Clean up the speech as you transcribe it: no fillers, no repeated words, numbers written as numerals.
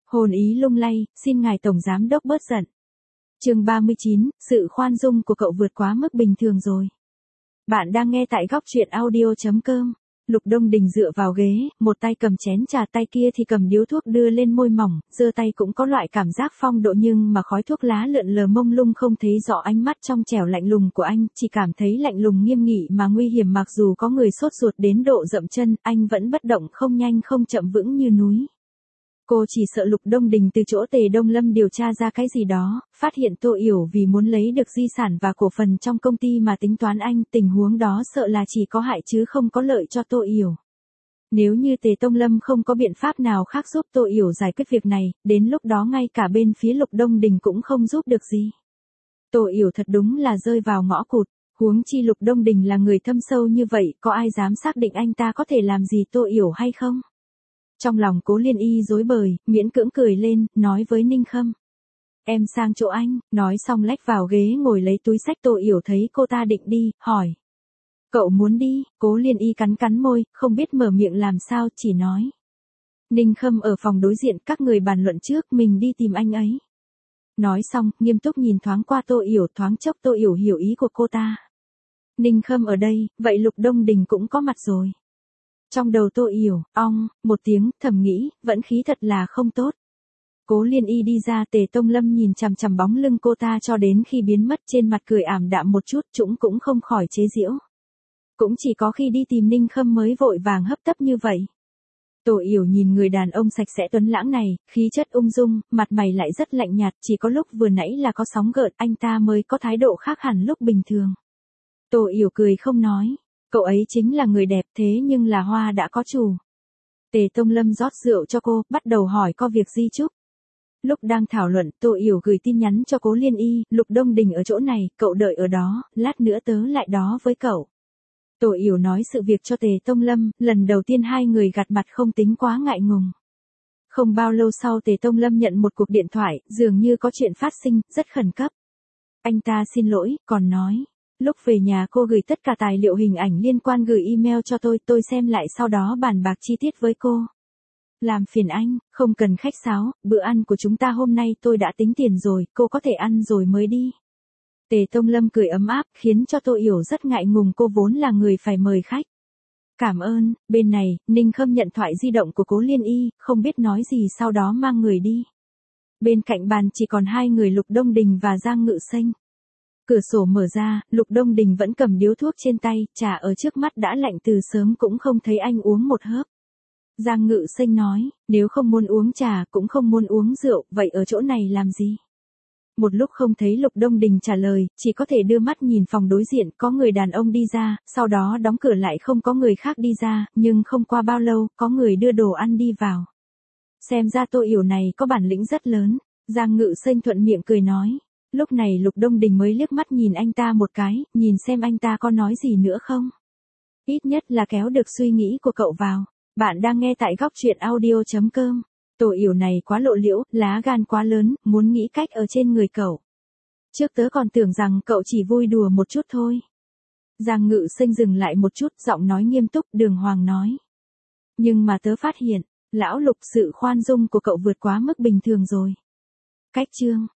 Hồn ý lung lay, xin ngài tổng giám đốc bớt giận. Chương 39, sự khoan dung của cậu vượt quá mức bình thường rồi. Bạn đang nghe tại góc truyện audio.com. Lục Đông Đình dựa vào ghế, một tay cầm chén trà, tay kia thì cầm điếu thuốc đưa lên môi mỏng, giơ tay cũng có loại cảm giác phong độ, nhưng mà khói thuốc lá lượn lờ mông lung không thấy rõ ánh mắt trong trẻo lạnh lùng của anh, chỉ cảm thấy lạnh lùng nghiêm nghị mà nguy hiểm. Mặc dù có người sốt ruột đến độ dậm chân, anh vẫn bất động, không nhanh không chậm, vững như núi. Cô chỉ sợ Lục Đông Đình từ chỗ Tề Đông Lâm điều tra ra cái gì đó, phát hiện Tô Yểu vì muốn lấy được di sản và cổ phần trong công ty mà tính toán anh, tình huống đó sợ là chỉ có hại chứ không có lợi cho Tô Yểu. Nếu như Tề Đông Lâm không có biện pháp nào khác giúp Tô Yểu giải quyết việc này, đến lúc đó ngay cả bên phía Lục Đông Đình cũng không giúp được gì. Tô Yểu thật đúng là rơi vào ngõ cụt, huống chi Lục Đông Đình là người thâm sâu như vậy, có ai dám xác định anh ta có thể làm gì Tô Yểu hay không? Trong lòng Cố Liên Y rối bời, miễn cưỡng cười lên, nói với Ninh Khâm. Em sang chỗ anh, nói xong lách vào ghế ngồi lấy túi xách. Tô Yểu thấy cô ta định đi, hỏi. Cậu muốn đi? Cố Liên Y cắn cắn môi, không biết mở miệng làm sao, chỉ nói. Ninh Khâm ở phòng đối diện, các người bàn luận trước, mình đi tìm anh ấy. Nói xong, nghiêm túc nhìn thoáng qua Tô Yểu, thoáng chốc Tô Yểu hiểu ý của cô ta. Ninh Khâm ở đây, vậy Lục Đông Đình cũng có mặt rồi. Trong đầu Tô Yểu, một tiếng, thầm nghĩ, vẫn khí thật là không tốt. Cố Liên Y đi ra, Tề Tông Lâm nhìn chằm chằm bóng lưng cô ta cho đến khi biến mất, trên mặt cười ảm đạm một chút, cũng không khỏi chế giễu. Cũng chỉ có khi đi tìm Ninh Khâm mới vội vàng hấp tấp như vậy. Tô Yểu nhìn người đàn ông sạch sẽ tuấn lãng này, khí chất ung dung, mặt mày lại rất lạnh nhạt, chỉ có lúc vừa nãy là có sóng gợn, anh ta mới có thái độ khác hẳn lúc bình thường. Tô Yểu cười không nói. Cậu ấy chính là người đẹp, thế nhưng là hoa đã có chủ. Tề Tông Lâm rót rượu cho cô, bắt đầu hỏi có việc gì chúc. Lúc đang thảo luận, Tô Yểu gửi tin nhắn cho Cố Liên Y, Lục Đông Đình ở chỗ này, cậu đợi ở đó, lát nữa tớ lại đó với cậu. Tô Yểu nói sự việc cho Tề Tông Lâm, lần đầu tiên hai người gặt mặt không tính quá ngại ngùng. Không bao lâu sau Tề Tông Lâm nhận một cuộc điện thoại, dường như có chuyện phát sinh, rất khẩn cấp. Anh ta xin lỗi, còn nói. Lúc về nhà cô gửi tất cả tài liệu hình ảnh liên quan gửi email cho tôi xem lại sau đó bàn bạc chi tiết với cô. Làm phiền anh, không cần khách sáo, bữa ăn của chúng ta hôm nay tôi đã tính tiền rồi, cô có thể ăn rồi mới đi. Tề Tông Lâm cười ấm áp, khiến cho Tô Yểu rất ngại ngùng, cô vốn là người phải mời khách. Cảm ơn. Bên này, Ninh Khâm nhận thoại di động của Cố Liên Y, không biết nói gì sau đó mang người đi. Bên cạnh bàn chỉ còn hai người Lục Đông Đình và Giang Ngự Sênh. Cửa sổ mở ra, Lục Đông Đình vẫn cầm điếu thuốc trên tay, trà ở trước mắt đã lạnh từ sớm, cũng không thấy anh uống một hớp. Giang Ngự Sênh nói, nếu không muốn uống trà, cũng không muốn uống rượu, vậy ở chỗ này làm gì? Một lúc không thấy Lục Đông Đình trả lời, chỉ có thể đưa mắt nhìn phòng đối diện, có người đàn ông đi ra, sau đó đóng cửa lại, không có người khác đi ra, nhưng không qua bao lâu, có người đưa đồ ăn đi vào. Xem ra Tô Yểu này có bản lĩnh rất lớn, Giang Ngự Sênh thuận miệng cười nói. Lúc này Lục Đông Đình mới liếc mắt nhìn anh ta một cái, nhìn xem anh ta có nói gì nữa không. Ít nhất là kéo được suy nghĩ của cậu vào. Bạn đang nghe tại góc truyện audio.com. Tô Yểu này quá lộ liễu, lá gan quá lớn, muốn nghĩ cách ở trên người cậu. Trước tớ còn tưởng rằng cậu chỉ vui đùa một chút thôi. Giang Ngự Sênh dừng lại một chút, giọng nói nghiêm túc, đường hoàng nói. Nhưng mà tớ phát hiện, lão Lục, sự khoan dung của cậu vượt quá mức bình thường rồi. Cách chương.